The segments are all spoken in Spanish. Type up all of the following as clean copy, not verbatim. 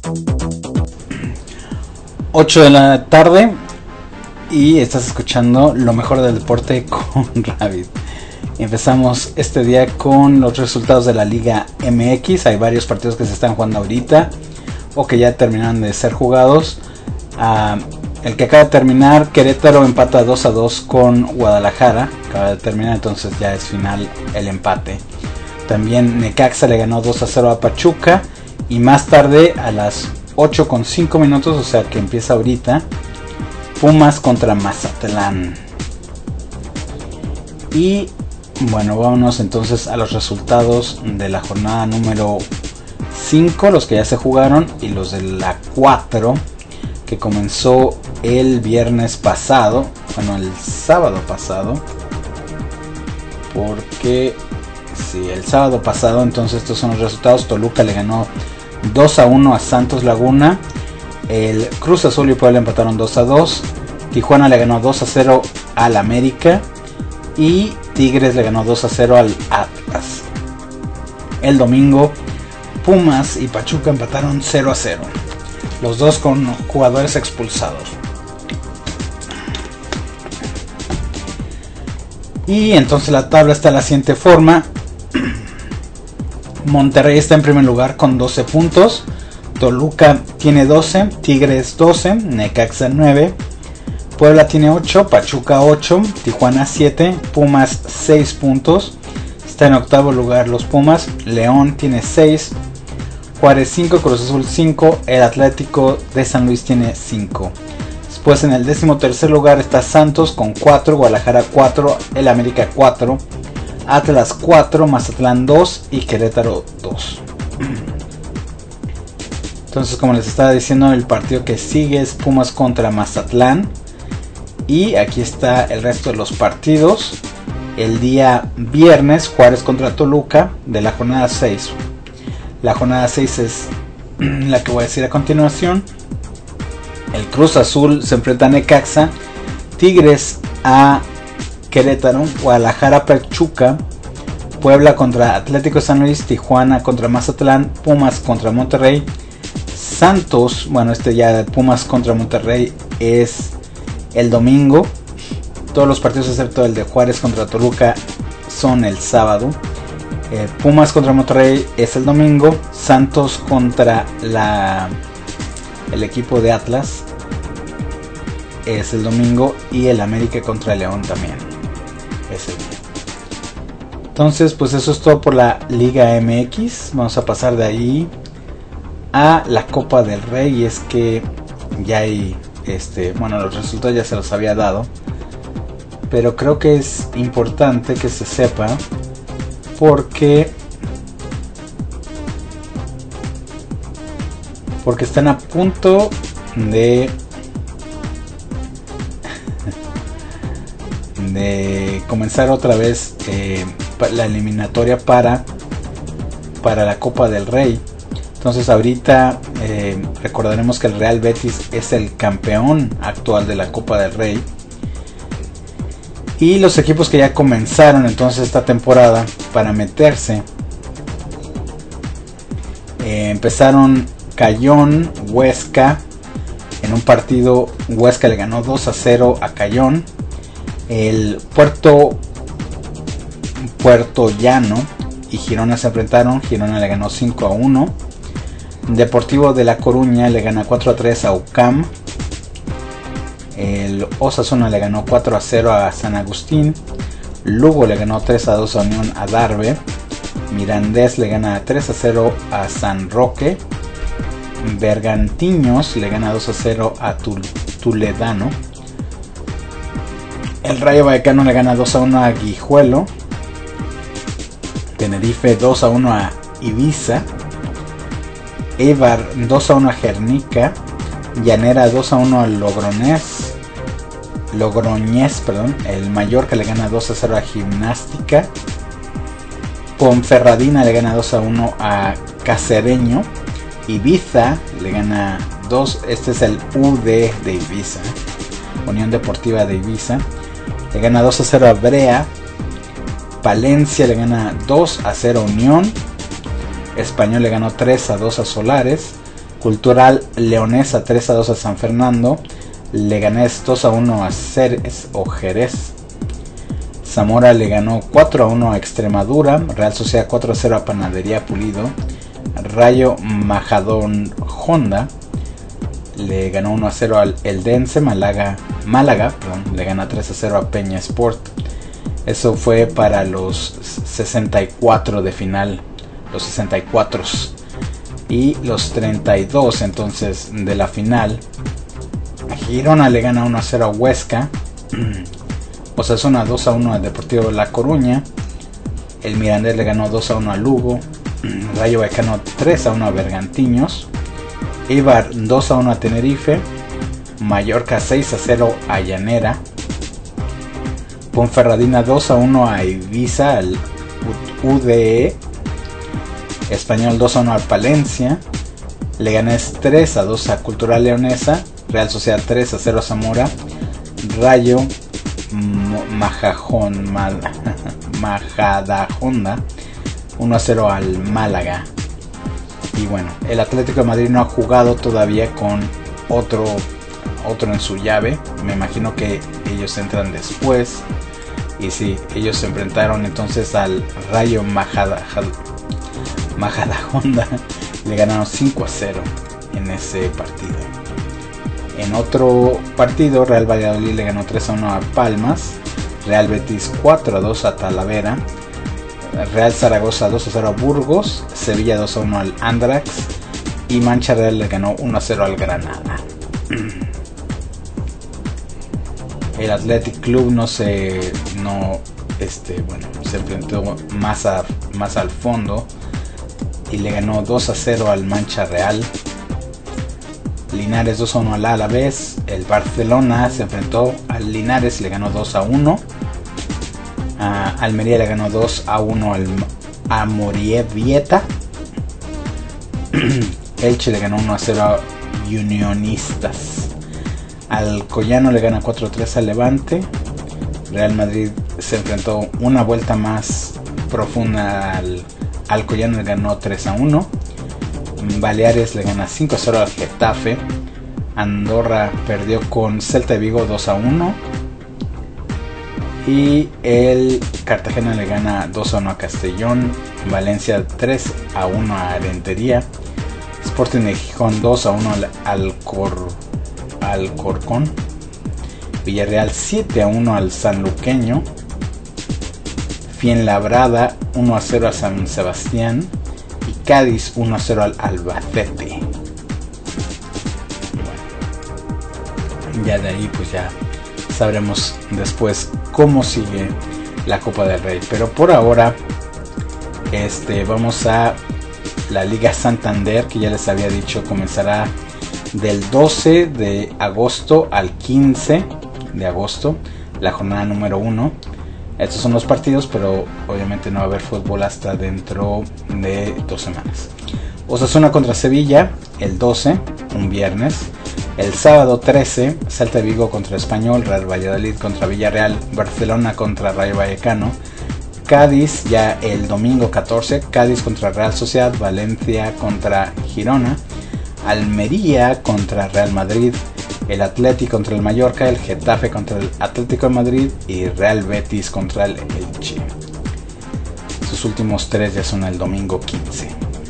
8 de la tarde y estás escuchando lo mejor del deporte con Rabbit. Empezamos este día con los resultados de la Liga MX. Hay varios partidos que se están jugando ahorita o que ya terminaron de ser jugados. El que acaba de terminar, Querétaro empata 2-2 con Guadalajara. Acaba de terminar, entonces ya es final el empate. También Necaxa le ganó 2-0 a Pachuca. Y más tarde, a las 8:05, o sea que empieza ahorita, Pumas contra Mazatlán. Y bueno, vámonos entonces a los resultados de la jornada número 5, los que ya se jugaron, y los de la 4, que comenzó el viernes pasado, bueno, el sábado pasado, porque sí, el sábado pasado. Entonces estos son los resultados. Toluca le ganó 2-1 a Santos Laguna. El Cruz Azul y Puebla empataron 2-2. Tijuana le ganó 2-0 al América. Y Tigres le ganó 2-0 al Atlas. El domingo, Pumas y Pachuca empataron 0-0. Los dos con jugadores expulsados. Y entonces la tabla está de la siguiente forma. Monterrey está en primer lugar con 12 puntos. Toluca tiene 12. Tigres 12. Necaxa 9. Puebla tiene 8. Pachuca 8. Tijuana 7. Pumas 6 puntos. Está en octavo lugar los Pumas. León tiene 6. Juárez 5. Cruz Azul 5. El Atlético de San Luis tiene 5. Después en el 13º lugar está Santos con 4. Guadalajara 4. El América 4. Atlas 4, Mazatlán 2 y Querétaro 2. Entonces, como les estaba diciendo, el partido que sigue es Pumas contra Mazatlán. Y aquí está el resto de los partidos. El día viernes, Juárez contra Toluca de la jornada 6. La jornada 6 es la que voy a decir a continuación. El Cruz Azul se enfrenta a Necaxa. Tigres a Querétaro, Guadalajara Pachuca, Puebla contra Atlético de San Luis, Tijuana contra Mazatlán, Pumas contra Monterrey, Santos, bueno, este ya de Pumas contra Monterrey es el domingo. Todos los partidos excepto el de Juárez contra Toluca son el sábado. Pumas contra Monterrey es el domingo. Santos contra el equipo de Atlas es el domingo. Y el América contra León también ese día. Entonces, pues eso es todo por la Liga MX. Vamos a pasar de ahí a la Copa del Rey. Y es que ya hay bueno, los resultados ya se los había dado, pero creo que es importante que se sepa porque están a punto de comenzar otra vez la eliminatoria para la Copa del Rey. Entonces ahorita recordaremos que el Real Betis es el campeón actual de la Copa del Rey. Y los equipos que ya comenzaron entonces esta temporada para meterse, empezaron Cayón, Huesca. En un partido Huesca le ganó 2-0 a Cayón. El Puerto Llano y Girona se enfrentaron. Girona le ganó 5-1. Deportivo de La Coruña le gana 4-3 a UCAM. El Osasuna le ganó 4-0 a San Agustín. Lugo le ganó 3-2 a Unión Adarve. Mirandés le gana 3-0 a San Roque. Bergantiños le gana 2-0 a Toledano. El Rayo Vallecano le gana 2-1 a Guijuelo. Tenerife 2-1 a Ibiza. Eibar 2-1 a Gernika. Llanera 2-1 a Logroñés. El Mallorca le gana 2-0 a Gimnástica. Ponferradina le gana 2-1 a Cacereño. Ibiza le gana 2. Este es el UD de Ibiza. Unión Deportiva de Ibiza le gana 2-0 a Brea. Palencia le gana 2-0 a Unión. Español le ganó 3-2 a Solares. Cultural Leonesa 3-2 a San Fernando. Leganés 2-1 a Ceres o Jerez. Zamora le ganó 4-1 a Extremadura. Real Sociedad 4-0 a Panadería Pulido. Rayo Majadahonda le ganó 1-0 al Eldense. Málaga le gana 3-0 a Peña Sport. Eso fue para los 64 de final, los 64 y los 32 entonces de la final. Girona le gana 1-0 a Huesca. Osasuna 2-1 al Deportivo La Coruña. El Mirandés le ganó 2-1 a Lugo. Rayo Vallecano 3-1 a Bergantiños. Eibar 2-1 a Tenerife. Mallorca 6-0 a Llanera. Ponferradina 2-1 a Ibiza al UDE. Español 2-1 al Palencia. Leganés 3-2 a Cultural Leonesa. Real Sociedad 3-0 a Zamora. Rayo Majadahonda 1-0 al Málaga. Y bueno, el Atlético de Madrid no ha jugado todavía con otro en su llave. Me imagino que ellos entran después. Y sí, ellos se enfrentaron entonces al Rayo Majadahonda. Le ganaron 5-0 en ese partido. En otro partido, Real Valladolid le ganó 3-1 a Palmas. Real Betis 4-2 a Talavera. Real Zaragoza 2-0 a Burgos. Sevilla 2-1 al Andrax. Y Mancha Real le ganó 1-0 al Granada. El Athletic Club se enfrentó más al fondo y le ganó 2-0 al Mancha Real. Linares 2-1 al Alavés. El Barcelona se enfrentó al Linares y le ganó 2-1. Almería le ganó 2-1 al Amorebieta. Elche le ganó 1-0 a Unionistas. Alcoyano le gana 4-3 al Levante. Real Madrid se enfrentó una vuelta más profunda al Alcoyano, le ganó 3-1. Baleares le gana 5-0 al Getafe. Andorra perdió con Celta de Vigo 2-1. Y el Cartagena le gana 2-1 a Castellón. Valencia 3-1 a Rentería. Sporting de Gijón 2-1 al Alcorcón. Villarreal 7-1 al Sanluqueño. Fuenlabrada 1-0 a San Sebastián. Y Cádiz 1-0 al Albacete. Y bueno, ya de ahí pues ya sabremos después cómo sigue la Copa del Rey. Pero por ahora vamos a la Liga Santander, que ya les había dicho comenzará del 12 de agosto al 15 de agosto, la jornada número 1. Estos son los partidos, pero obviamente no va a haber fútbol hasta dentro de 2 semanas. Osasuna contra Sevilla el 12, un viernes. El sábado 13, Celta de Vigo contra Español, Real Valladolid contra Villarreal, Barcelona contra Rayo Vallecano. Cádiz ya el domingo 14, Cádiz contra Real Sociedad, Valencia contra Girona, Almería contra Real Madrid, el Atlético contra el Mallorca, el Getafe contra el Atlético de Madrid y Real Betis contra el Elche. Sus últimos 3 ya son el domingo 15.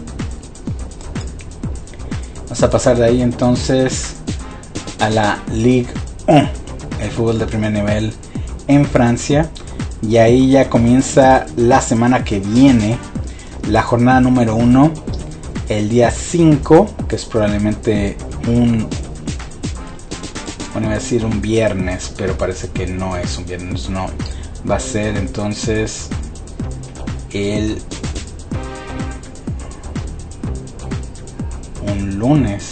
Vamos a pasar de ahí entonces a la Ligue 1, el fútbol de primer nivel en Francia. Y ahí ya comienza la semana que viene, la jornada número 1, el día 5, que es probablemente iba a decir un viernes, pero parece que no es un viernes, no, va a ser entonces un lunes.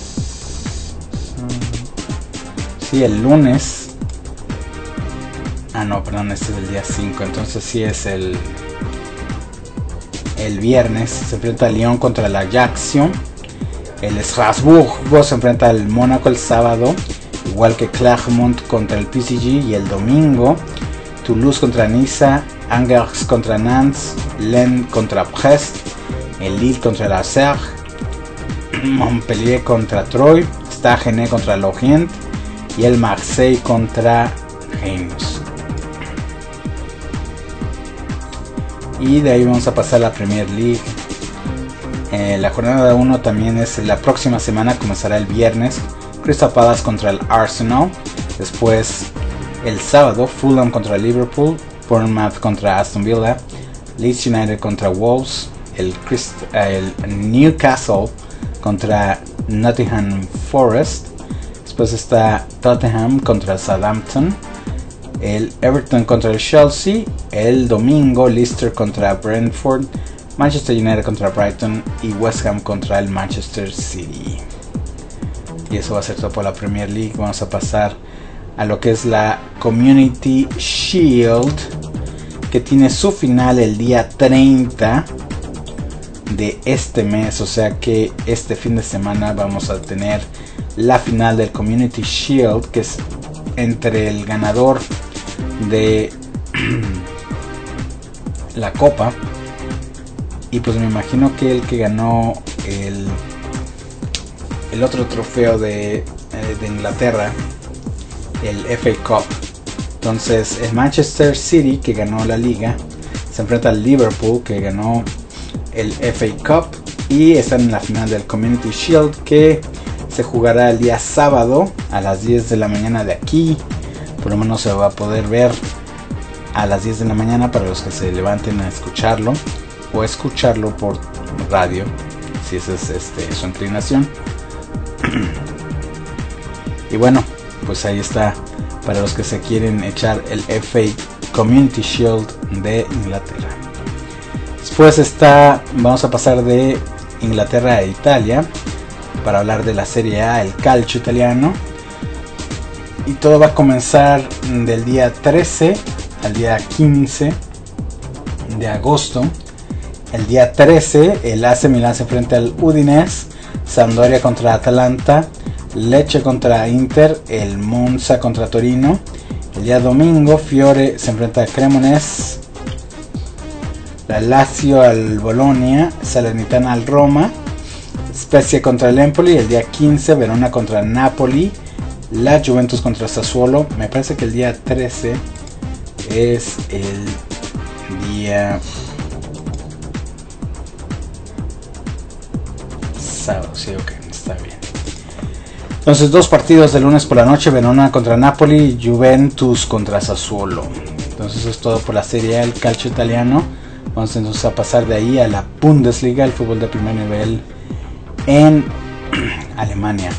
Sí, el lunes. No, perdón, este es el día 5, entonces sí es el viernes. Se enfrenta el Lyon contra el Ajaccio. El Strasbourg se enfrenta al Mónaco el sábado, igual que Clermont contra el PSG. Y el domingo Toulouse contra Niza, Angers contra Nantes, Lens contra Brest, el Lille contra el Auxerre, Montpellier contra Troyes, Stade contra Lorient y el Marseille contra Reims. Y de ahí vamos a pasar a la Premier League. La jornada 1 también es la próxima semana, comenzará el viernes. Crystal Palace contra el Arsenal. Después el sábado Fulham contra Liverpool, Bournemouth contra Aston Villa, Leeds United contra Wolves, el Newcastle contra Nottingham Forest. Después está Tottenham contra Southampton, el Everton contra el Chelsea, el domingo Leicester contra Brentford, Manchester United contra Brighton y West Ham contra el Manchester City. Y eso va a ser todo por la Premier League. Vamos a pasar a lo que es la Community Shield, que tiene su final el día 30 de este mes, o sea que este fin de semana vamos a tener la final del Community Shield, que es entre el ganador de la copa y pues me imagino que el que ganó el otro trofeo de Inglaterra, el FA Cup. Entonces el Manchester City, que ganó la liga, se enfrenta al Liverpool, que ganó el FA Cup, y están en la final del Community Shield, que se jugará el día sábado a las 10 de la mañana de aquí. Por lo menos se va a poder ver a las 10 de la mañana para los que se levanten a escucharlo, o escucharlo por radio, si esa es su inclinación. Y bueno, pues ahí está, para los que se quieren echar el FA Community Shield de Inglaterra. Después vamos a pasar de Inglaterra a Italia para hablar de la Serie A, el calcio italiano. Y todo va a comenzar del día 13 al día 15 de agosto. El día 13 el AC Milan se enfrenta al Udinese, Sampdoria contra Atalanta, Lecce contra Inter, el Monza contra Torino. El día domingo Fiore se enfrenta a Cremonese, la Lazio al Bologna, Salernitana al Roma, Spezia contra el Empoli. El día 15 Verona contra Napoli, la Juventus contra Sassuolo. Me parece que el día 13 es el día sábado, sí, ok, está bien. Entonces, dos partidos de lunes por la noche: Verona contra Napoli, Juventus contra Sassuolo. Entonces eso es todo por la Serie A, el calcio italiano. Vamos entonces a pasar de ahí a la Bundesliga, el fútbol de primer nivel en Alemania.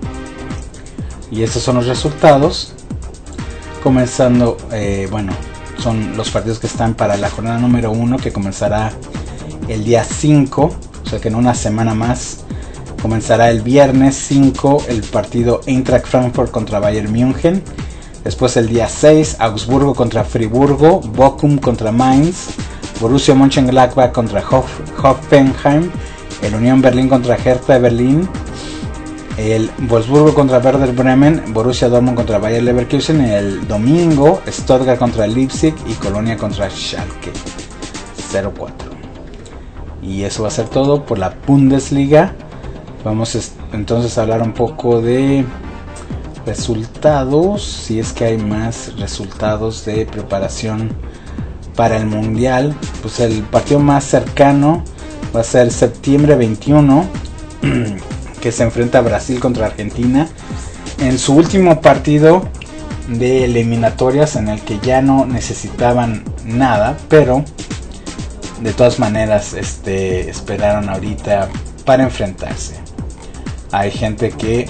Y estos son los resultados. Comenzando, son los partidos que están para la jornada número 1, que comenzará el día 5, o sea que en una semana más. Comenzará el viernes 5 el partido Eintracht Frankfurt contra Bayern München. Después el día 6 Augsburgo contra Friburgo, Bochum contra Mainz, Borussia Mönchengladbach contra Hoffenheim, el Unión Berlín contra Hertha de Berlín, el Wolfsburgo contra Werder Bremen, Borussia Dortmund contra Bayer Leverkusen. El domingo Stuttgart contra Leipzig y Colonia contra Schalke 04. Y eso va a ser todo por la Bundesliga. Vamos entonces a hablar un poco de resultados, si es que hay más resultados de preparación para el Mundial. Pues el partido más cercano va a ser septiembre 21, que se enfrenta a Brasil contra Argentina en su último partido de eliminatorias, en el que ya no necesitaban nada, pero de todas maneras esperaron ahorita para enfrentarse. Hay gente que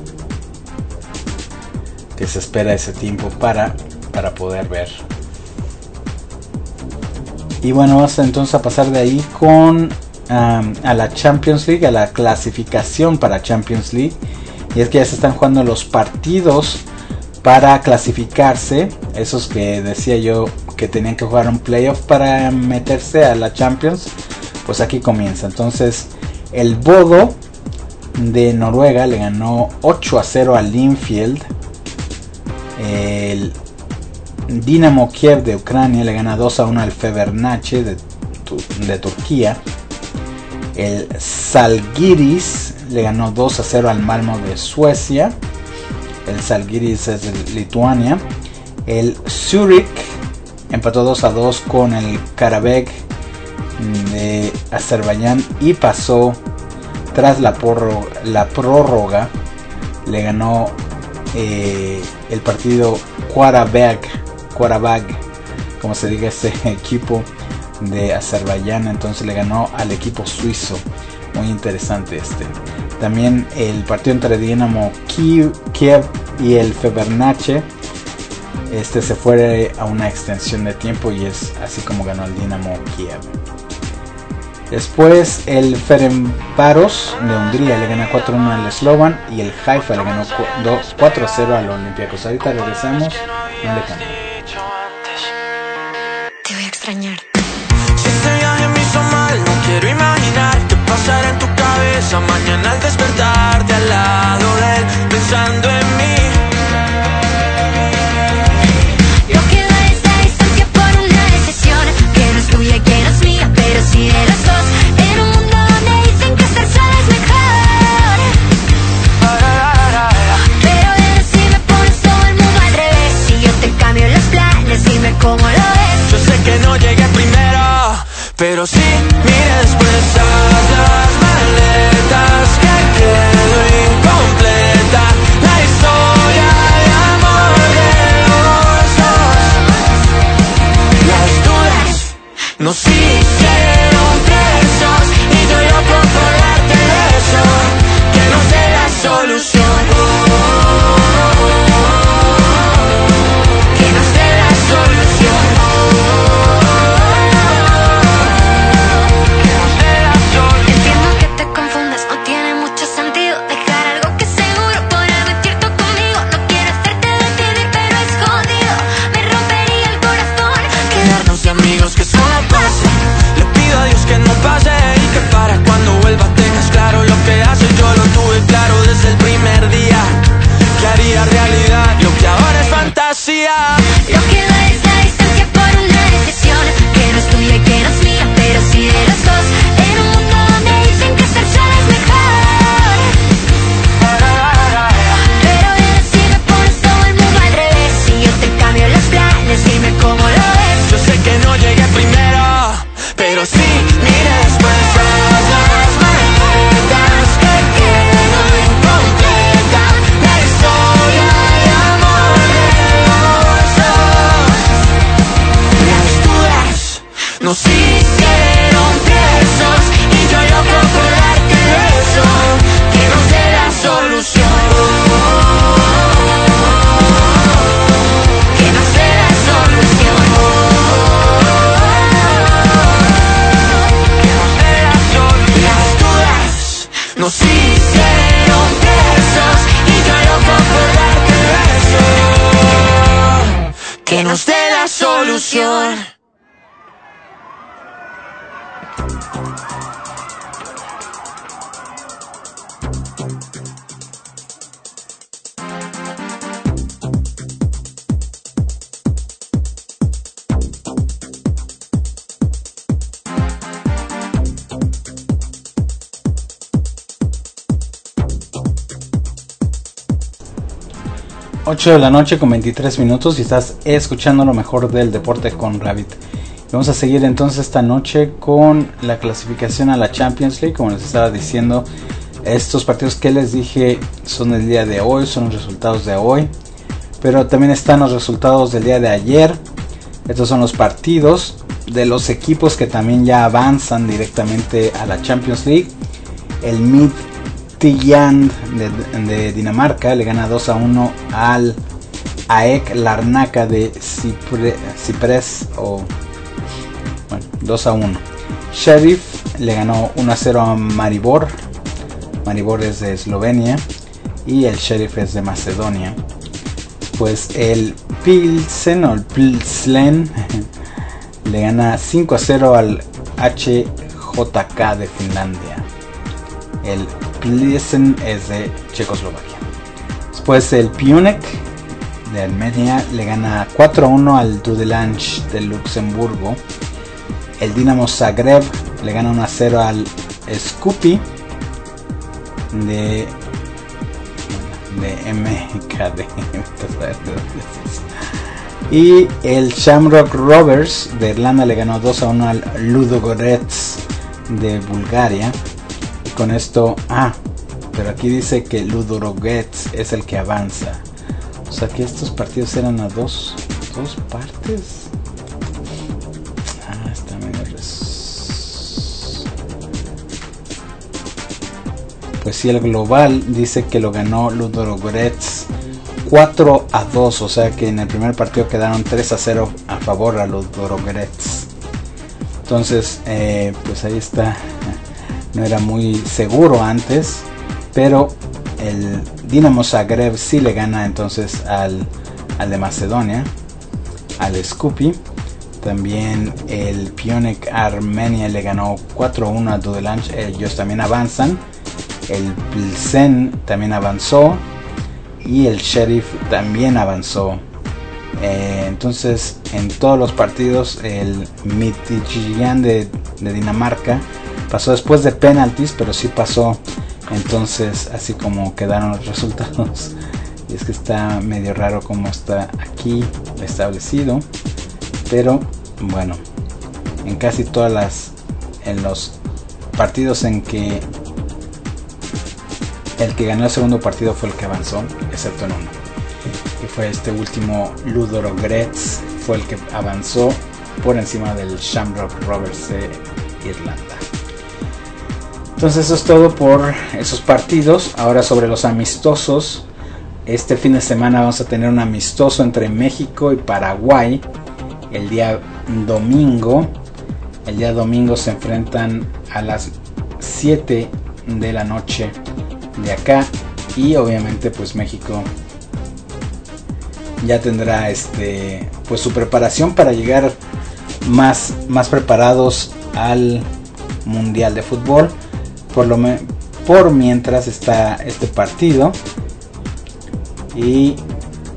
se espera ese tiempo para poder ver. Y bueno, vamos entonces a pasar de ahí con a la Champions League, a la clasificación para Champions League. Y es que ya se están jugando los partidos para clasificarse, esos que decía yo que tenían que jugar un playoff para meterse a la Champions. Pues aquí comienza. Entonces el Bodo de Noruega le ganó 8-0 al Linfield. El Dinamo Kiev de Ucrania le gana 2-1 al Fenerbahce de Turquía. El Zalgiris le ganó 2-0 al Malmo de Suecia. El Žalgiris es de Lituania. El Zurich empató 2-2 con el Karabakh de Azerbaiyán y pasó tras la prórroga. Le ganó el partido Qarabag, como se diga ese equipo de Azerbaiyán. Entonces le ganó al equipo suizo. Muy interesante este. También el partido entre Dinamo Kiev y el Fenerbahce. Este se fue a una extensión de tiempo y es así como ganó el Dinamo Kiev. Después el Ferencváros de Hungría le gana 4-1 al Slovan y el Haifa le ganó 4-0 al Olympiacos. Ahorita regresamos, no le cambien. Te voy a extrañar. Si este viaje me hizo mal, no quiero imaginar qué pasará en tu cabeza mañana al despertarte al lado de él, pensando en mí. Lo que da es la distancia por una decisión que no es tuya y que no es mía, pero sí de las dos. En un mundo donde dicen que estar sola es mejor, pero dime si me pones todo el mundo al revés. Si yo te cambio los planes, dime cómo lo ves. Yo sé que no llegué primero, pero sí mire después todas las maletas que quedó incompleta. La historia de amor de los dos. Las dudas nos hicieron presos y yo loco por darte eso, que nos dé la solución. Que nos dé la solución. Entiendo que te confundas, no tiene mucho sentido dejar algo que seguro podrá mentir tú conmigo. No quiero hacerte decidir, pero escondido me rompería el corazón. Quedarnos de amigos, que eso no pase. Le pido a Dios que no pase y que para cuando vuelva tengas claro lo que haces. Yo lo tuve claro desde el primer día, que haría realidad lo que ahora es fantasía. Lo que da es la distancia por una decisión que no es tuya y que no es mía, pero sí de los dos. En un mundo donde dicen que estar sola es mejor, pero dime si me pones todo el mundo al revés. Si yo te cambio los planes, dime cómo lo ves. Yo sé que no llegué primero, pero sí mire después todas las maletas que quedó incompleta. La historia de amor de los dos. Las dudas nos hicieron presos y yo loco por darte eso, que nos dé la solución. Que nos dé la solución. Que nos dé la solución. Las dudas nos hicieron presos y yo loco por darte eso, que nos dé la solución. Ocho de la noche con 23 minutos y estás escuchando lo mejor del deporte con Rabbit. Vamos a seguir entonces esta noche con la clasificación a la Champions League. Como les estaba diciendo, estos partidos que les dije son el día de hoy, son los resultados de hoy, pero también están los resultados del día de ayer. Estos son los partidos de los equipos que también ya avanzan directamente a la Champions League. El Midtjylland de Dinamarca le gana 2-1 al AEK Larnaca de Cyprus, o bueno, 2-1. Sheriff le ganó 1-0 a Maribor. Maribor es de Eslovenia y el Sheriff es de Macedonia. Pues el Pilsen o el Pilsen le gana 5-0 al HJK de Finlandia. El Pilsen es de Checoslovaquia. Después el Pionek de Armenia le gana 4-1 al Dudelange de Luxemburgo. El Dinamo Zagreb le gana 1-0 al Skupi de MKD. Y el Shamrock Rovers de Irlanda le ganó 2-1 al Ludogorets de Bulgaria. Y con esto, pero aquí dice que Ludogorets es el que avanza. O sea que estos partidos eran a dos partes. Está medio Pues sí, el global dice que lo ganó Ludogorets 4-2, o sea que en el primer partido quedaron 3-0 a favor a los Ludogorets. Entonces, pues ahí está. No era muy seguro antes, pero el Dinamo Zagreb sí le gana entonces al de Macedonia, al Skopje. También el Pionik Armenia le ganó 4-1 a Dudelange. Ellos también avanzan. El Pilsen también avanzó y el Sheriff también avanzó. Entonces en todos los partidos el Midtjylland de Dinamarca pasó después de penaltis, pero sí pasó. Entonces así como quedaron los resultados. Y es que está medio raro como está aquí establecido, pero bueno, en casi todas en los partidos en que el que ganó el segundo partido fue el que avanzó, excepto en uno, que fue este último Ludogorets, fue el que avanzó por encima del Shamrock Rovers de Irlanda. Entonces eso es todo por esos partidos. Ahora sobre los amistosos. Este fin de semana vamos a tener un amistoso entre México y Paraguay el día domingo. El día domingo se enfrentan a las 7 de la noche de acá, y obviamente pues México ya tendrá pues su preparación para llegar más preparados al Mundial de Fútbol. Por mientras está este partido, y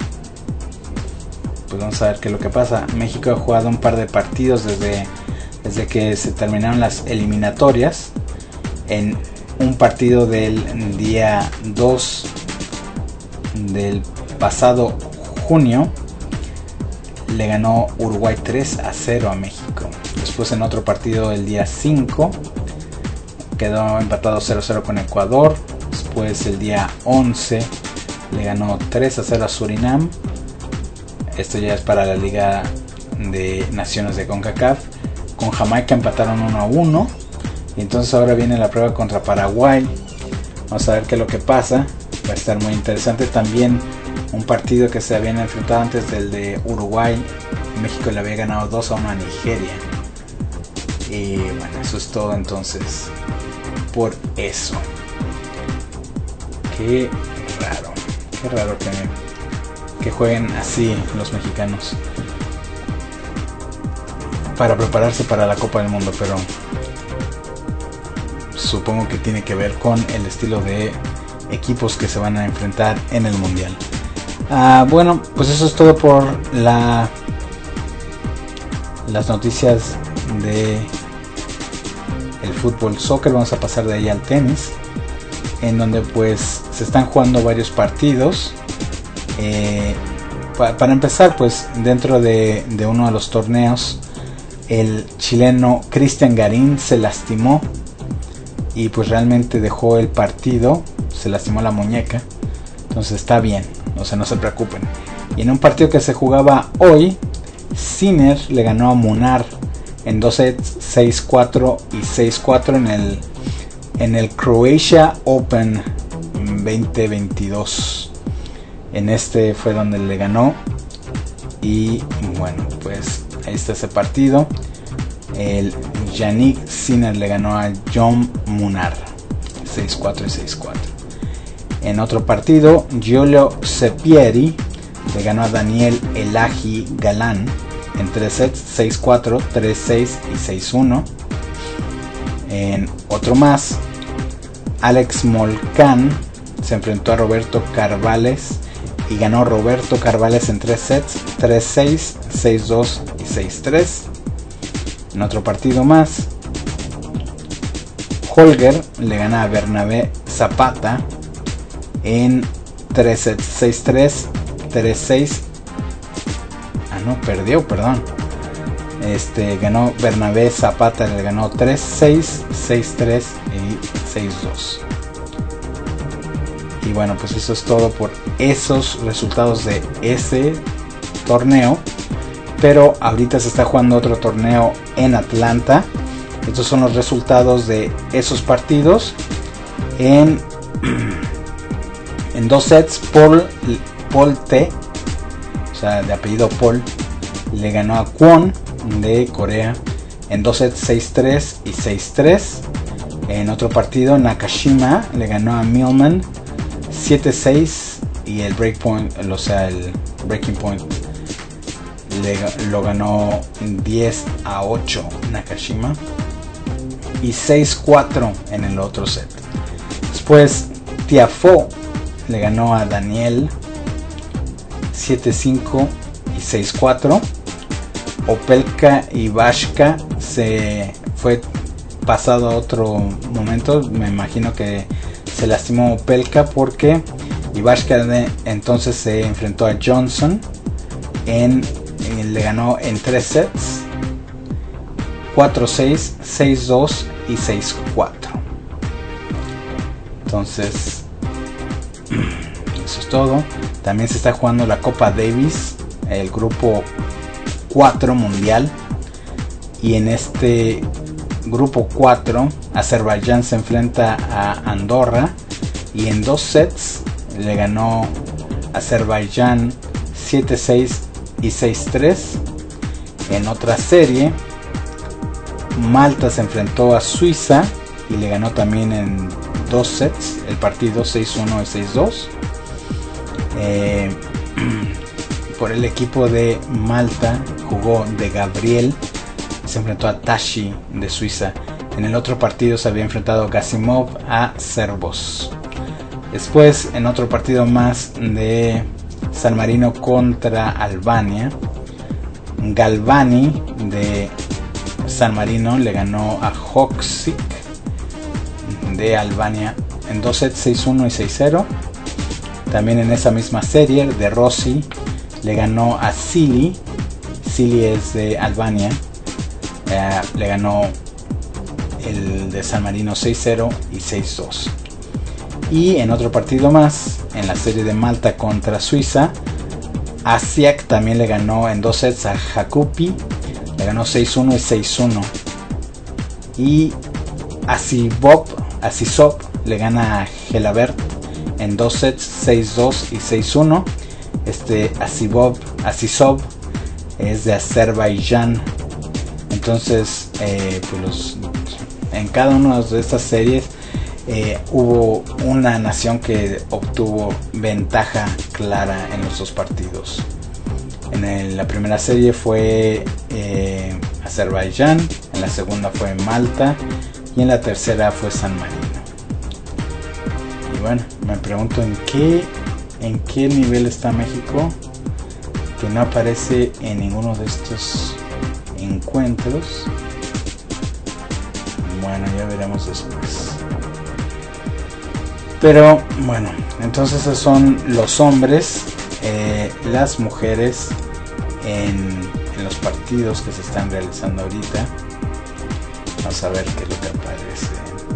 pues vamos a ver qué es lo que pasa. México ha jugado un par de partidos desde que se terminaron las eliminatorias. En un partido del día 2 del pasado junio le ganó Uruguay 3-0 a México. Después en otro partido el día 5 quedó empatado 0-0 con Ecuador. Después el día 11 le ganó 3-0 a Surinam. Esto ya es para la Liga de Naciones de CONCACAF. Con Jamaica empataron 1-1. Y entonces ahora viene la prueba contra Paraguay. Vamos a ver qué es lo que pasa. Va a estar muy interesante. También un partido que se habían enfrentado antes del de Uruguay. México le había ganado 2-1 a Nigeria. Y bueno, eso es todo entonces por eso. Qué raro que jueguen así los mexicanos para prepararse para la Copa del Mundo, pero supongo que tiene que ver con el estilo de equipos que se van a enfrentar en el Mundial. Bueno, pues eso es todo por las noticias de el fútbol soccer. Vamos a pasar de ahí al tenis, en donde pues se están jugando varios partidos. Para empezar, pues dentro de uno de los torneos, el chileno Cristian Garín se lastimó y pues realmente dejó el partido, se lastimó la muñeca. Entonces está bien, o sea, no se preocupen. Y en un partido que se jugaba hoy, Sinner le ganó a Munar en 2 sets, 6-4 y 6-4 en el Croatia Open 2022. En este fue donde le ganó. Y bueno, pues ahí está ese partido. El Yannick Sinner le ganó a John Munar 6-4 y 6-4. En otro partido, Giulio Cepieri le ganó a Daniel Elahi Galán en 3 sets, 6-4, 3-6 y 6-1. En otro más, Alex Molcan se enfrentó a Roberto Carvalles y ganó Roberto Carvalles en 3 sets, 3-6, 6-2 y 6-3. En otro partido más, Holger le gana a Bernabé Zapata en 3 sets, 6-3, 3-6. Perdió, perdón. Ganó Bernabé Zapata, le ganó 3-6, 6-3 y 6-2. Y bueno, pues eso es todo por esos resultados de ese torneo. Pero ahorita se está jugando otro torneo en Atlanta. Estos son los resultados de esos partidos. En 2 sets, Paul T, o sea, de apellido Paul, le ganó a Kwon de Corea en 2 sets, 6-3 y 6-3. En otro partido, Nakashima le ganó a Millman 7-6 y el breaking point lo ganó 10-8 Nakashima y 6-4 en el otro set. Después Tiafoe le ganó a Daniel 7-5 y 6-4. Opelka y Vashka se fue pasado a otro momento. Me imagino que se lastimó Opelka porque Ivashka entonces se enfrentó a Johnson le ganó en 3 sets, 4-6, 6-2 y 6-4. Entonces eso es todo. También se está jugando la Copa Davis, el grupo 4 mundial, y en este grupo 4 Azerbaiyán se enfrenta a Andorra y en 2 sets le ganó Azerbaiyán 7-6 y 6-3. En otra serie, Malta se enfrentó a Suiza y le ganó también en 2 sets el partido 6-1 y 6-2. Por el equipo de Malta jugó De Gabriel, se enfrentó a Tashi de Suiza. En el otro partido se había enfrentado Gasimov a Servos. Después, en otro partido más de San Marino contra Albania, Galvani de San Marino le ganó a Hoksic de Albania en 2 sets 6-1 y 6-0. También en esa misma serie, De Rossi le ganó a Sili es de Albania, le ganó el de San Marino 6-0 y 6-2. Y en otro partido más, en la serie de Malta contra Suiza, Asiak también le ganó en 2 sets a Jakupi, le ganó 6-1 y 6-1. Y Asisov le gana a Gelabert en 2 sets 6-2 y 6-1. Asisov es de Azerbaiyán. Entonces en cada una de estas series hubo una nación que obtuvo ventaja clara en los 2 partidos. En la primera serie fue Azerbaiyán, en la segunda fue Malta y en la tercera fue San Marino. Y bueno, me pregunto en qué nivel está México, que no aparece en ninguno de estos encuentros. Bueno, ya veremos después. Pero bueno, entonces esos son los hombres. Las mujeres en los partidos que se están realizando ahorita. Vamos a ver qué es lo que aparece.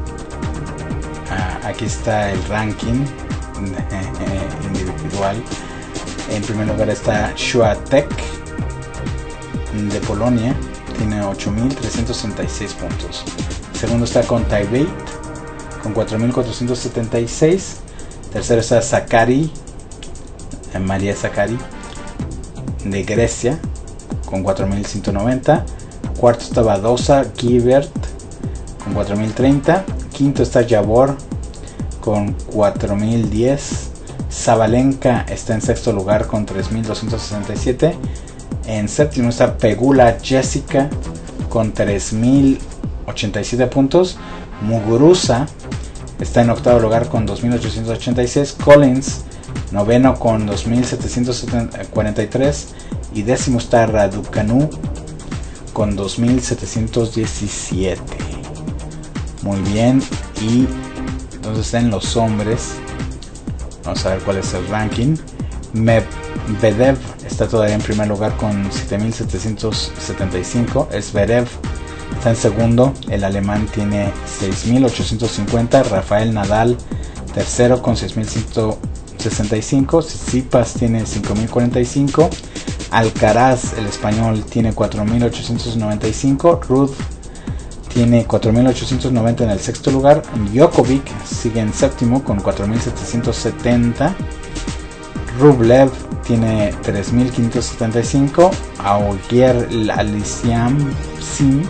Aquí está el ranking individual. En primer lugar está Swiatek de Polonia, tiene 8.366 puntos. Segundo está Kontaveit con 4.476. Tercero está Sakari, María Sakari de Grecia con 4.190. Cuarto está Badosa Gibert con 4.030. Quinto está Yavor con 4.010. Sabalenka está en sexto lugar con 3.267. En séptimo está Pegula Jessica con 3.087 puntos. Muguruza está en octavo lugar con 2.886. Collins noveno con 2.743. Y décimo está Raducanu con 2.717. Muy bien. Y Entonces en los hombres, vamos a ver cuál es el ranking. Medvedev está todavía en primer lugar con 7.775. Zverev está en segundo. El alemán tiene 6.850. Rafael Nadal tercero con 6.165. Tsitsipas tiene 5.045. Alcaraz, el español, tiene 4.895. Ruud tiene 4.890 en el sexto lugar. Djokovic sigue en séptimo con 4.770. Rublev tiene 3.575. Auger Aliassime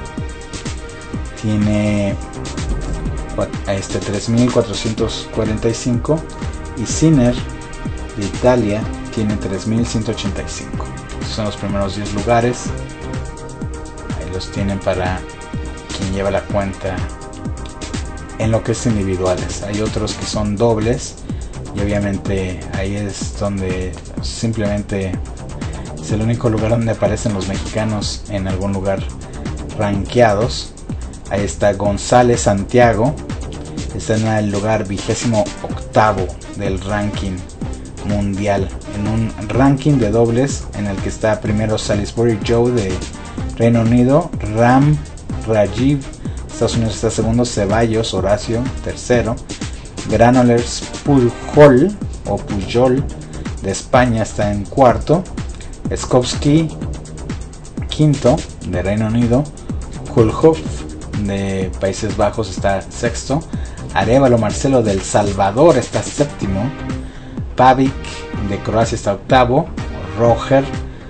tiene 3.445. Y Sinner de Italia tiene 3.185. Estos son los primeros 10 lugares. Ahí los tienen para quien lleva la cuenta en lo que es individuales. Hay otros que son dobles y obviamente ahí es donde simplemente es el único lugar donde aparecen los mexicanos en algún lugar rankeados. Ahí está González Santiago, está en el lugar 28º del ranking mundial, en un ranking de dobles en el que está primero Salisbury Joe de Reino Unido, Rajiv, Estados Unidos está segundo, Ceballos Horacio tercero, Granollers Pujol de España está en cuarto, Skovsky quinto de Reino Unido, Kulhoff de Países Bajos está sexto, Arévalo Marcelo del Salvador está séptimo, Pavic de Croacia está octavo, Roger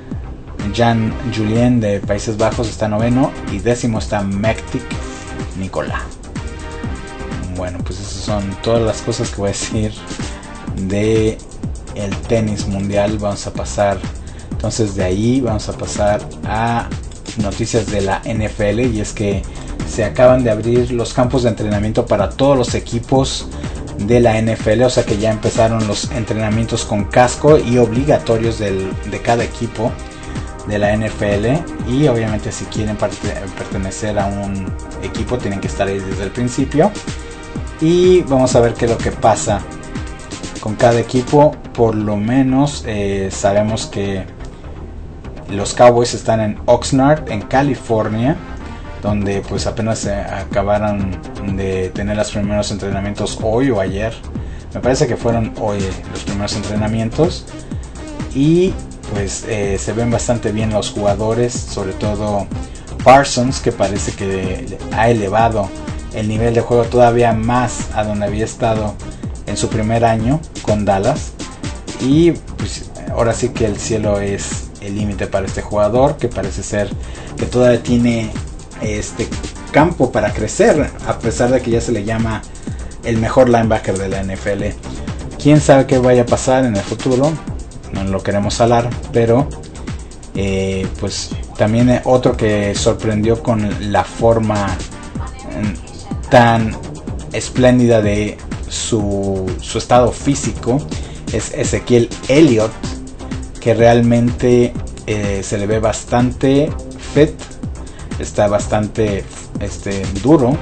Jan Julien de Países Bajos está noveno y décimo está Mektic Nicolás. Bueno, pues esas son todas las cosas que voy a decir de el tenis mundial. Vamos a pasar entonces de ahí, vamos a pasar a noticias de la NFL, y es que se acaban de abrir los campos de entrenamiento para todos los equipos de la NFL, o sea que ya empezaron los entrenamientos con casco y obligatorios de cada equipo de la NFL, y obviamente si quieren pertenecer a un equipo tienen que estar ahí desde el principio. Y vamos a ver qué es lo que pasa con cada equipo. Por lo menos sabemos que los Cowboys están en Oxnard, en California, donde pues apenas se acabaron de tener los primeros entrenamientos hoy o ayer. Me parece que fueron hoy los primeros entrenamientos, y pues se ven bastante bien los jugadores, sobre todo Parsons, que parece que ha elevado el nivel de juego todavía más a donde había estado en su primer año con Dallas, y pues ahora sí que el cielo es el límite para este jugador, que parece ser que todavía tiene este campo para crecer, a pesar de que ya se le llama el mejor linebacker de la NFL. Quién sabe qué vaya a pasar en el futuro, no lo queremos hablar, pero pues también otro que sorprendió con la forma tan espléndida de su estado físico es Ezequiel Elliott, que realmente se le ve bastante fit, está bastante duro,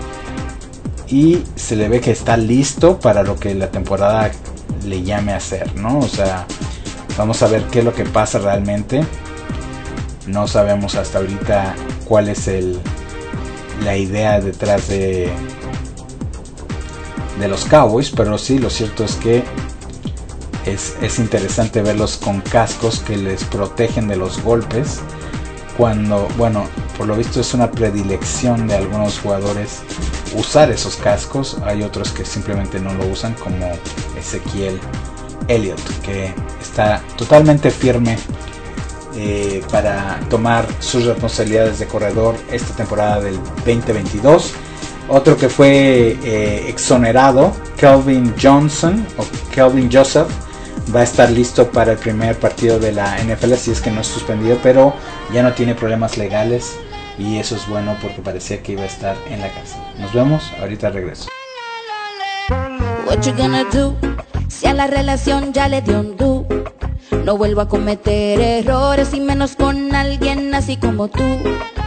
y se le ve que está listo para lo que la temporada le llame a hacer, ¿no? O sea, vamos a ver qué es lo que pasa realmente. No sabemos hasta ahorita cuál es la idea detrás de los Cowboys, pero sí, lo cierto es que es interesante verlos con cascos que les protegen de los golpes. Cuando, bueno, por lo visto es una predilección de algunos jugadores usar esos cascos. Hay otros que simplemente no lo usan, como Ezequiel Elliott, que está totalmente firme para tomar sus responsabilidades de corredor esta temporada del 2022. Otro que fue exonerado, Kelvin Joseph, va a estar listo para el primer partido de la NFL, si es que no es suspendido, pero ya no tiene problemas legales, y eso es bueno porque parecía que iba a estar en la cárcel. Nos vemos, ahorita regreso. What you gonna do? Si a la relación ya le dio un do. No vuelvo a cometer errores, y menos con alguien así como tú,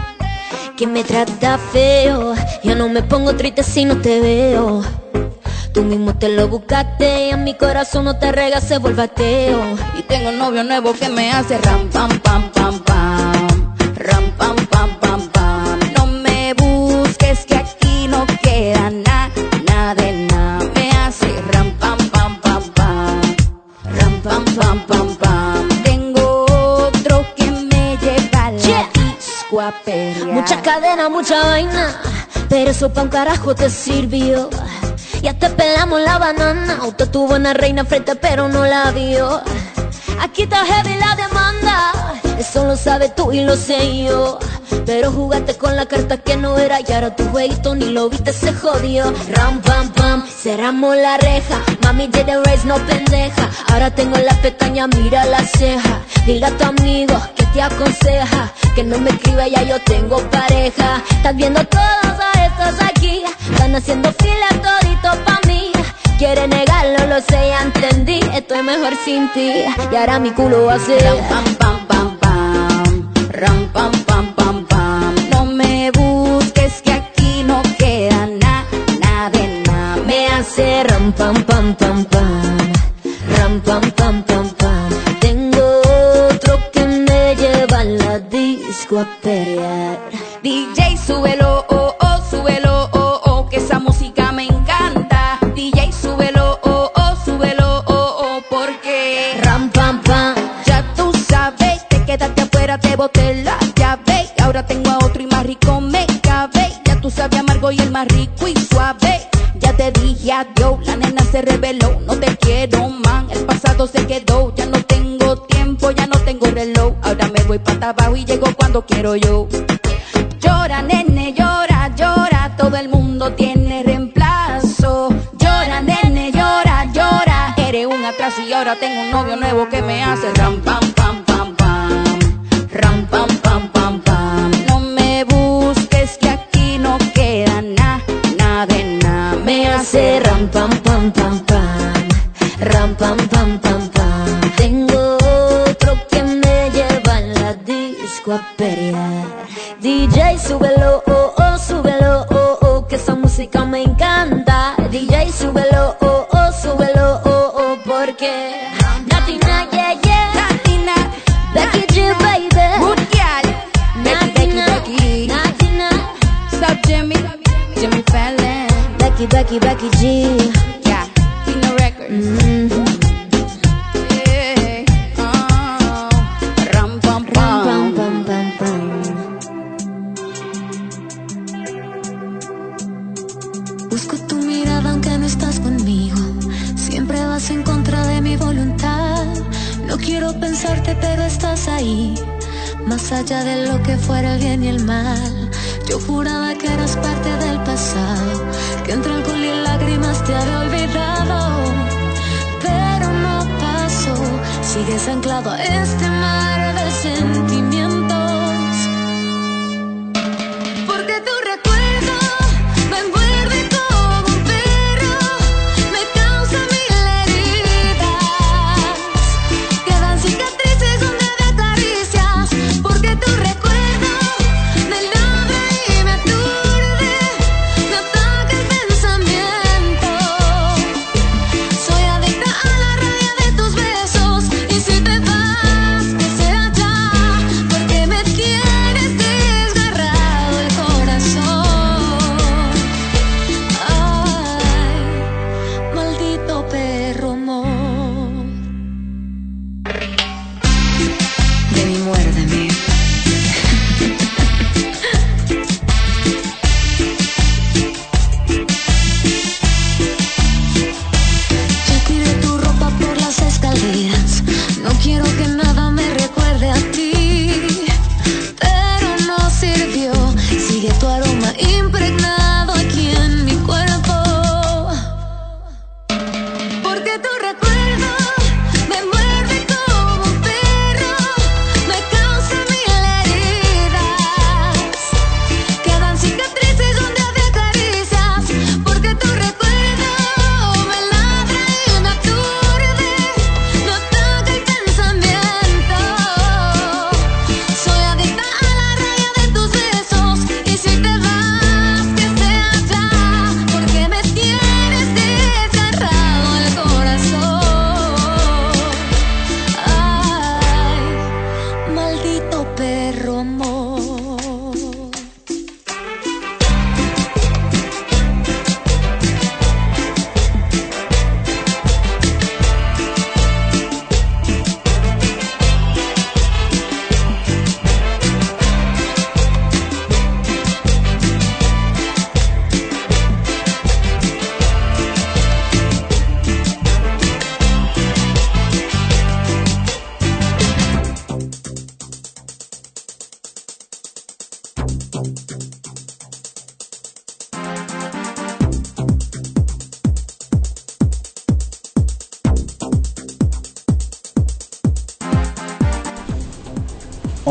Que me trata feo, yo no me pongo triste si no te veo. Tú mismo te lo buscaste y en mi corazón no te regas, se vuelve ateo. Y tengo un novio nuevo que me hace ram pam pam pam pam, ram pam pam pam pam. No me busques que aquí no queda nada de nada. Me hace ram pam pam pam pam, ram pam pam pam pam. Tengo otro que me lleva a la disco a pelear. Mucha cadena, mucha vaina, pero eso pa' un carajo te sirvió. Ya te pelamos la banana. Usted tuvo una reina frente pero no la vio. Aquí está heavy la demanda, eso lo sabes tú y lo sé yo. Pero jugaste con la carta que no era y ahora tu jueguito ni lo viste, se jodió. Ram pam pam, cerramos la reja. Mami did the race, no pendeja. Ahora tengo la pestaña, mira la ceja. Dile a tu amigo que te aconseja que no me escriba, ya yo tengo pareja. Estás viendo todos a estos aquí, están haciendo fila todito pa' mí. Quiere negarlo, lo sé, ya entendí. Estoy mejor sin ti y ahora mi culo va a ser ram pam pam pam pam, ram pam pam pam pam. No me busques que aquí no queda nada de nada. me hace ram pam pam pam pam, ram pam pam pam pam. Tengo otro que me lleva a la disco a pelear. DJ súbelo, oh oh, súbelo, oh oh, que esa música me encanta. DJ súbelo, oh oh, súbelo, oh oh, porque Ram pam pam, ya tú sabes, te quedaste afuera, te boté la llave. Y ahora tengo a otro y más rico me cabe. Ya tú sabes amargo y el más rico y suave. Ya te dije adiós, la nena se reveló. No te quiero, man, el pasado se quedó. Ya no tengo tiempo, ya no tengo reloj. Ahora me voy para abajo y llego cuando quiero yo. Llora, nene, llora, llora. Todo el mundo tiene reemplazo. Llora, nene, llora, llora. Eres un atraso y ahora tengo un novio nuevo que me hace ram pam pam pam pam, ram pam pam pam pam. No me busques que aquí no queda nada de nada. me hace ram pam pam pam pam, ram pam pam pam pam. Tengo otro que me lleva a la disco a pelear. DJ súbelo, oh oh, súbelo, oh oh, que esa música me encanta. DJ súbelo, oh oh, súbelo, oh oh, porque Latina, yeah yeah, Latina, Becky G, baby. good girl. Becky, Latina, Becky, Becky. Latina, Sup, Jimmy, Jimmy Fallon. Becky, Becky, Becky G. Yeah, Tino Records. Yeah, ram pam Pam, pam. pam, pam, pam. Busco tu mirada aunque no estás conmigo. Siempre vas en contra de mi voluntad. No quiero pensarte pero estás ahí. Más allá de lo que fuera el bien y el mal. Yo juraba que eras parte del pasado, que entre alcohol y lágrimas te había olvidado. Pero no pasó. Sigues anclado a este mar de sentimientos. Porque tu recuerdo me envuelve como un perro, me causa mil heridas. Quedan cicatrices donde me acaricias. Porque tu recuerdo me logra y me aturde, me ataca el pensamiento. Soy adicta a la rabia de tus besos. Y si te vas, que sea ya.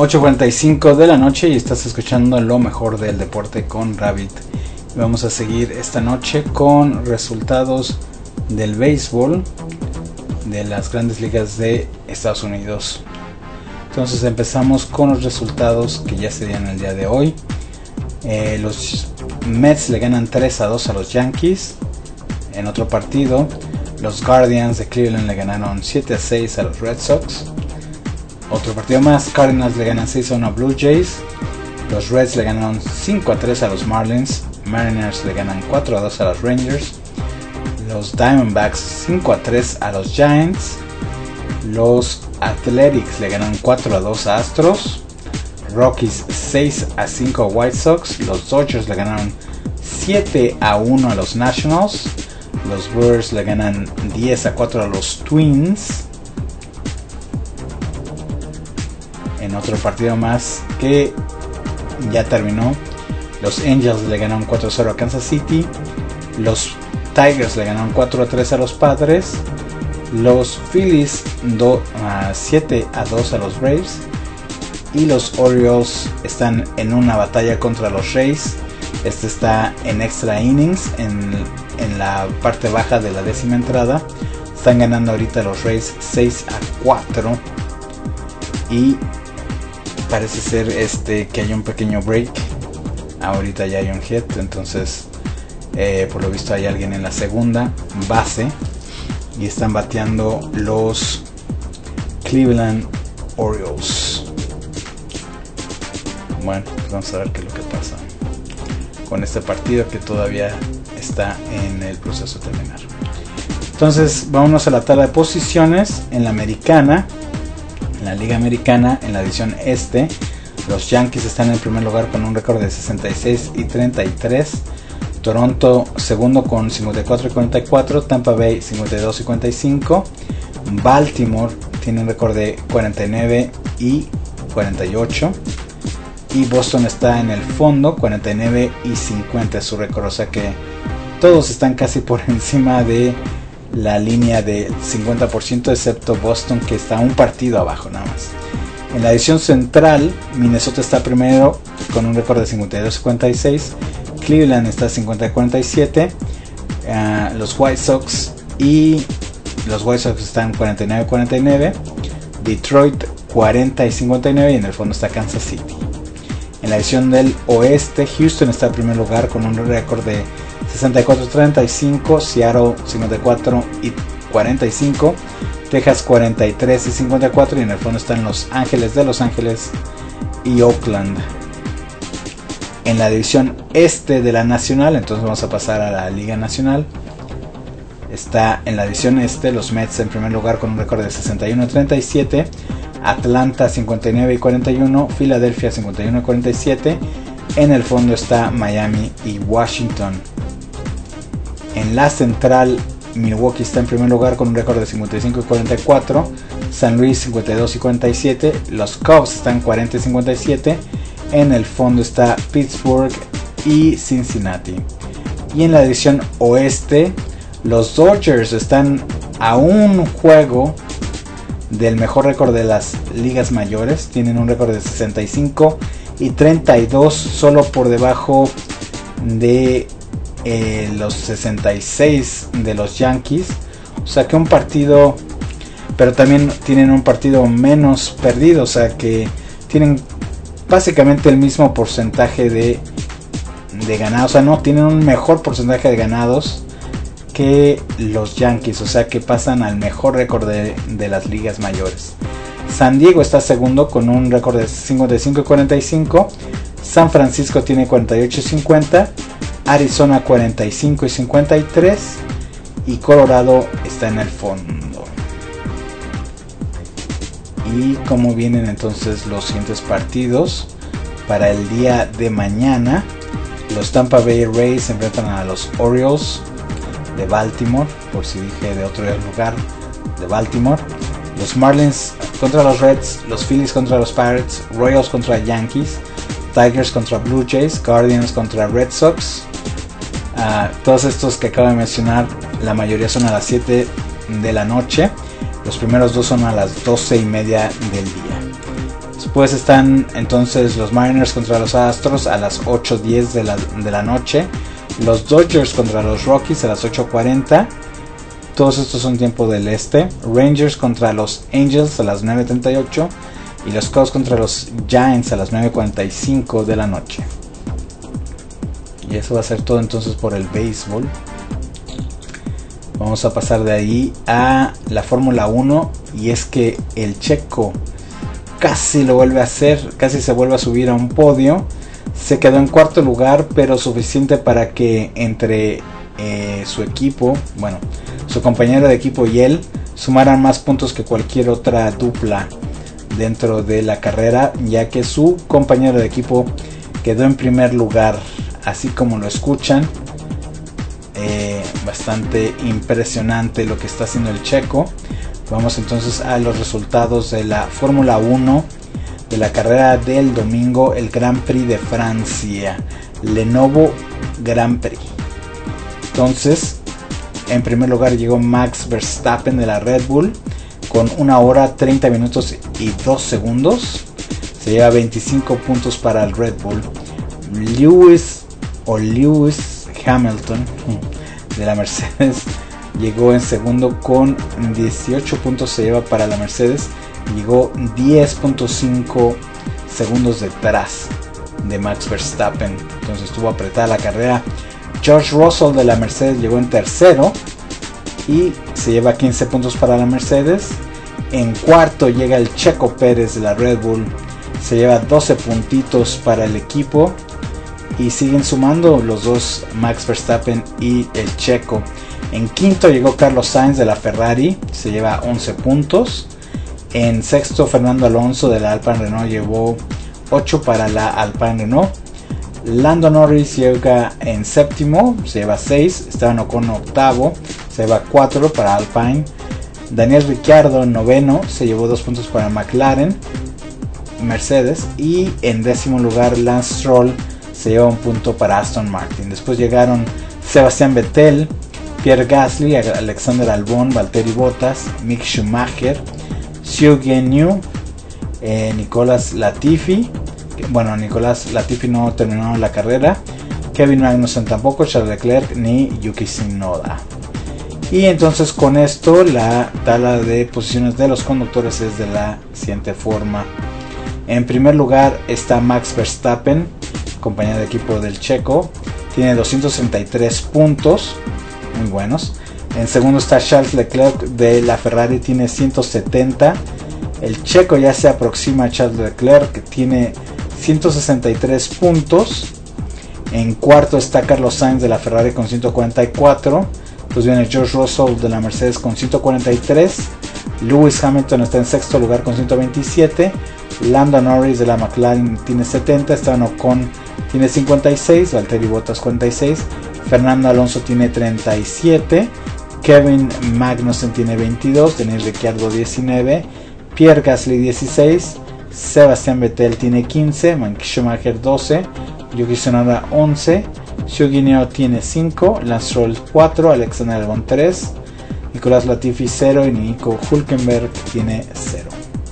8:45 de la noche y estás escuchando lo mejor del deporte con Rabbit. Vamos a seguir esta noche con resultados del béisbol de las grandes ligas de Estados Unidos. Entonces empezamos con los resultados que ya se dieron el día de hoy. Los Mets le ganan 3-2 a los Yankees. En otro partido, los Guardians de Cleveland le ganaron 7-6 a los Red Sox. Otro partido más, Cardinals le ganan 6-1 a Blue Jays. Los Reds le ganaron 5-3 a los Marlins. Mariners le ganan 4-2 a los Rangers. Los Diamondbacks 5-3 a los Giants. Los Athletics le ganan 4-2 a Astros. Rockies 6-5 a White Sox. Los Dodgers le ganaron 7-1 a los Nationals. Los Brewers le ganan 10-4 a los Twins. En otro partido más que ya terminó, los Angels le ganaron 4-0 a Kansas City. Los Tigers le ganaron 4-3 a los Padres. Los Phillies 7-2 a los Braves. Y los Orioles están en una batalla contra los Rays. Este está en extra innings, en la parte baja de la 10ª entrada. Están ganando ahorita los Rays 6-4. Y parece ser que hay un pequeño break. Ahorita ya hay un hit, entonces por lo visto hay alguien en la segunda base y están bateando los Cleveland Orioles. Bueno, pues vamos a ver qué es lo que pasa con este partido que todavía está en el proceso de terminar. Entonces vámonos a la tabla de posiciones en la americana. En la Liga Americana, en la división este, los Yankees están en primer lugar con un récord de 66-33. Toronto segundo con 54-44. Tampa Bay 52-55. Baltimore tiene un récord de 49-48. Y Boston está en el fondo, 49-50 es su récord. O sea que todos están casi por encima de la línea del 50%, excepto Boston, que está un partido abajo nada más. En la división central, Minnesota está primero con un récord de 52-56. Cleveland está 50-47. Los White Sox están 49-49. Detroit 40-59 y en el fondo está Kansas City. En la división del oeste, Houston está en primer lugar con un récord de 64-35, Seattle 54-45, Texas 43-54 y en el fondo están Los Ángeles de Los Ángeles y Oakland. En la división este de la Nacional, entonces vamos a pasar a la Liga Nacional. Está en la división este los Mets en primer lugar con un récord de 61-37, Atlanta 59-41, Filadelfia 51-47. En el fondo está Miami y Washington. En la central, Milwaukee está en primer lugar con un récord de 55-44. San Luis 52-47. Los Cubs están 40-57. En el fondo está Pittsburgh y Cincinnati. Y en la división oeste, los Dodgers están a un juego del mejor récord de las ligas mayores. Tienen un récord de 65-32, solo por debajo de los 66 de los Yankees. O sea que un partido, pero también tienen un partido menos perdido. O sea que tienen básicamente el mismo porcentaje de ganados. O sea, no, tienen un mejor porcentaje de ganados que los Yankees. O sea que pasan al mejor récord de las ligas mayores. San Diego está segundo con un récord de 55-45. San Francisco tiene 48-50. Arizona 45-53 y Colorado está en el fondo. Y cómo vienen entonces los siguientes partidos para el día de mañana. Los Tampa Bay Rays se enfrentan a los Orioles de Baltimore, por si dije de otro lugar, de Baltimore. Los Marlins contra los Reds, los Phillies contra los Pirates, Royals contra Yankees, Tigers contra Blue Jays, Guardians contra Red Sox. Todos estos que acabo de mencionar, la mayoría son a las 7 de la noche. Los primeros dos son a las 12:30 del día. Después están entonces los Mariners contra los Astros a las 8:10 de la noche. Los Dodgers contra los Rockies a las 8:40. Todos estos son tiempo del este. Rangers contra los Angels a las 9:38. Y los Cubs contra los Giants a las 9:45 de la noche. Y eso va a ser todo entonces por el béisbol. Vamos a pasar de ahí a la Fórmula 1. Y es que el checo casi lo vuelve a hacer. Casi se vuelve a subir a un podio. Se quedó en cuarto lugar, pero suficiente para que entre su equipo, bueno, su compañero de equipo y él sumaran más puntos que cualquier otra dupla dentro de la carrera, ya que su compañero de equipo quedó en primer lugar, así como lo escuchan. Bastante impresionante lo que está haciendo el checo. Vamos entonces a los resultados de la Fórmula 1 de la carrera del domingo, el Grand Prix de Francia, Lenovo Grand Prix. Entonces, en primer lugar llegó Max Verstappen de la Red Bull con 1 hora 30 minutos y 2 segundos. Se lleva 25 puntos para el Red Bull. Lewis Hamilton de la Mercedes llegó en segundo con 18 puntos. Se lleva para la Mercedes. Llegó 10.5 segundos detrás de Max Verstappen. Entonces estuvo apretada la carrera. George Russell de la Mercedes llegó en tercero y se lleva 15 puntos para la Mercedes. En cuarto llega el Checo Pérez de la Red Bull. Se lleva 12 puntitos para el equipo. Y siguen sumando los dos, Max Verstappen y el Checo. En quinto llegó Carlos Sainz de la Ferrari. Se lleva 11 puntos. En sexto, Fernando Alonso de la Alpine Renault llevó 8 para la Alpine Renault. Lando Norris llega en séptimo, se lleva 6. Esteban Ocon octavo, se lleva 4 para Alpine. Daniel Ricciardo en noveno, se llevó 2 puntos para McLaren, Mercedes. Y en décimo lugar, Lance Stroll se lleva 1 punto para Aston Martin. Después llegaron Sebastian Vettel, Pierre Gasly, Alexander Albon, Valtteri Bottas, Mick Schumacher, Zhou Guanyu, Nicolas Latifi. Bueno, Nicolas Latifi no terminó la carrera. Kevin Magnussen tampoco, Charles Leclerc ni Yuki Tsunoda. Y entonces con esto la tabla de posiciones de los conductores es de la siguiente forma. En primer lugar está Max Verstappen, compañero de equipo del checo. Tiene 263 puntos, muy buenos. En segundo está Charles Leclerc de la Ferrari, tiene 170. El checo ya se aproxima a Charles Leclerc, que tiene 163 puntos. En cuarto está Carlos Sainz de la Ferrari con 144. Pues viene George Russell de la Mercedes con 143. Lewis Hamilton está en sexto lugar con 127. Lando Norris de la McLaren tiene 70. Esteban Ocon tiene 56. Valtteri Bottas 46. Fernando Alonso tiene 37. Kevin Magnussen tiene 22. Daniel Ricciardo 19. Pierre Gasly 16. Sebastian Vettel tiene 15. Mick Schumacher 12. Yuki Tsunoda 11. Zhou Guanyu tiene 5. Lance Stroll 4. Alexander Albon 3. Nicolas Latifi 0. Y Nico Hülkenberg tiene 0.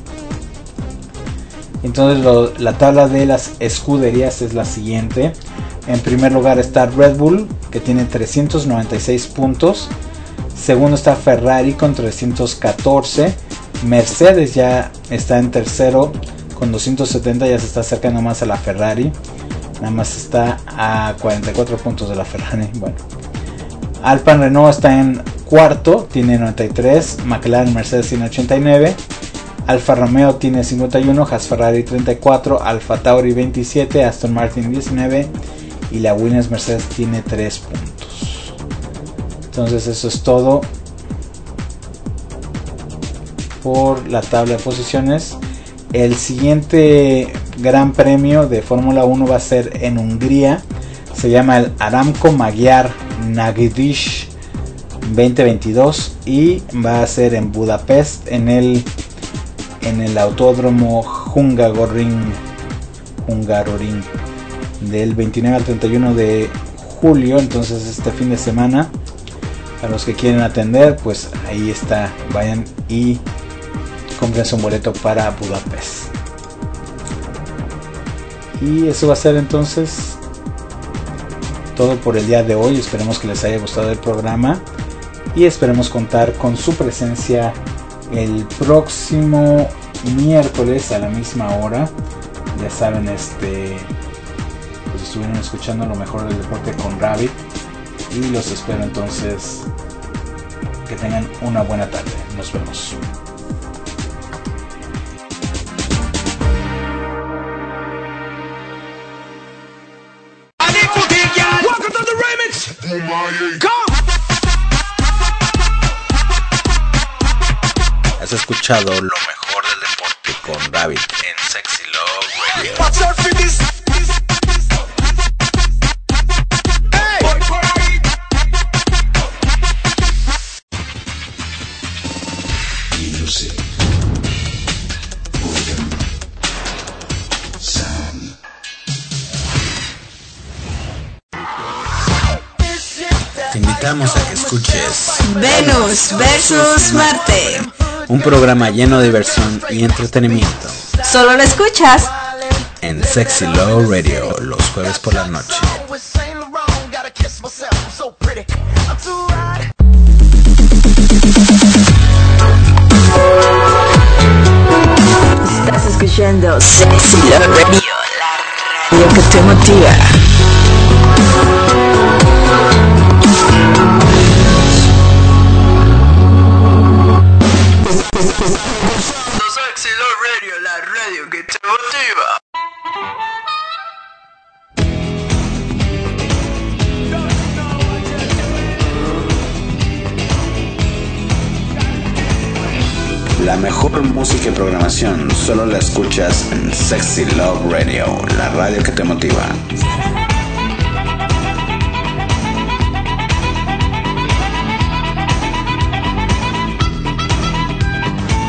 Entonces la tabla de las escuderías es la siguiente. En primer lugar está Red Bull, que tiene 396 puntos. Segundo está Ferrari con 314. Mercedes ya está en tercero con 270. Ya se está acercando más a la Ferrari. Nada más está a 44 puntos de la Ferrari. Bueno, Alpine Renault está en cuarto, tiene 93. McLaren Mercedes tiene 89. Alfa Romeo tiene 51. Haas Ferrari 34. Alfa Tauri 27. Aston Martin 19. Y la Williams Mercedes tiene 3 puntos. Entonces eso es todo por la tabla de posiciones. El siguiente gran premio de Fórmula 1 va a ser en Hungría. Se llama el Aramco Magyar Nagydíj 2022 y va a ser en Budapest, en el autódromo Hungaroring del 29 al 31 de julio. Entonces este fin de semana, para los que quieren atender, pues ahí está, vayan y cómprense un boleto para Budapest. Y eso va a ser entonces todo por el día de hoy. Esperemos que les haya gustado el programa y esperemos contar con su presencia el próximo miércoles a la misma hora. Ya saben, pues estuvieron escuchando lo mejor del deporte con Rabbit y los espero entonces. Que tengan una buena tarde. Nos vemos. Has escuchado lo mejor del deporte con Rabbit en Sexy Love Radio. Te invitamos a que escuches Venus versus Marte, un programa lleno de diversión y entretenimiento. Solo lo escuchas En Sexy Love Radio los jueves por la noche. Estás escuchando Sexy Love Radio, la radio que te motiva. Sexy Love Radio, la radio que te motiva. La mejor música y programación solo la escuchas en Sexy Love Radio, la radio que te motiva.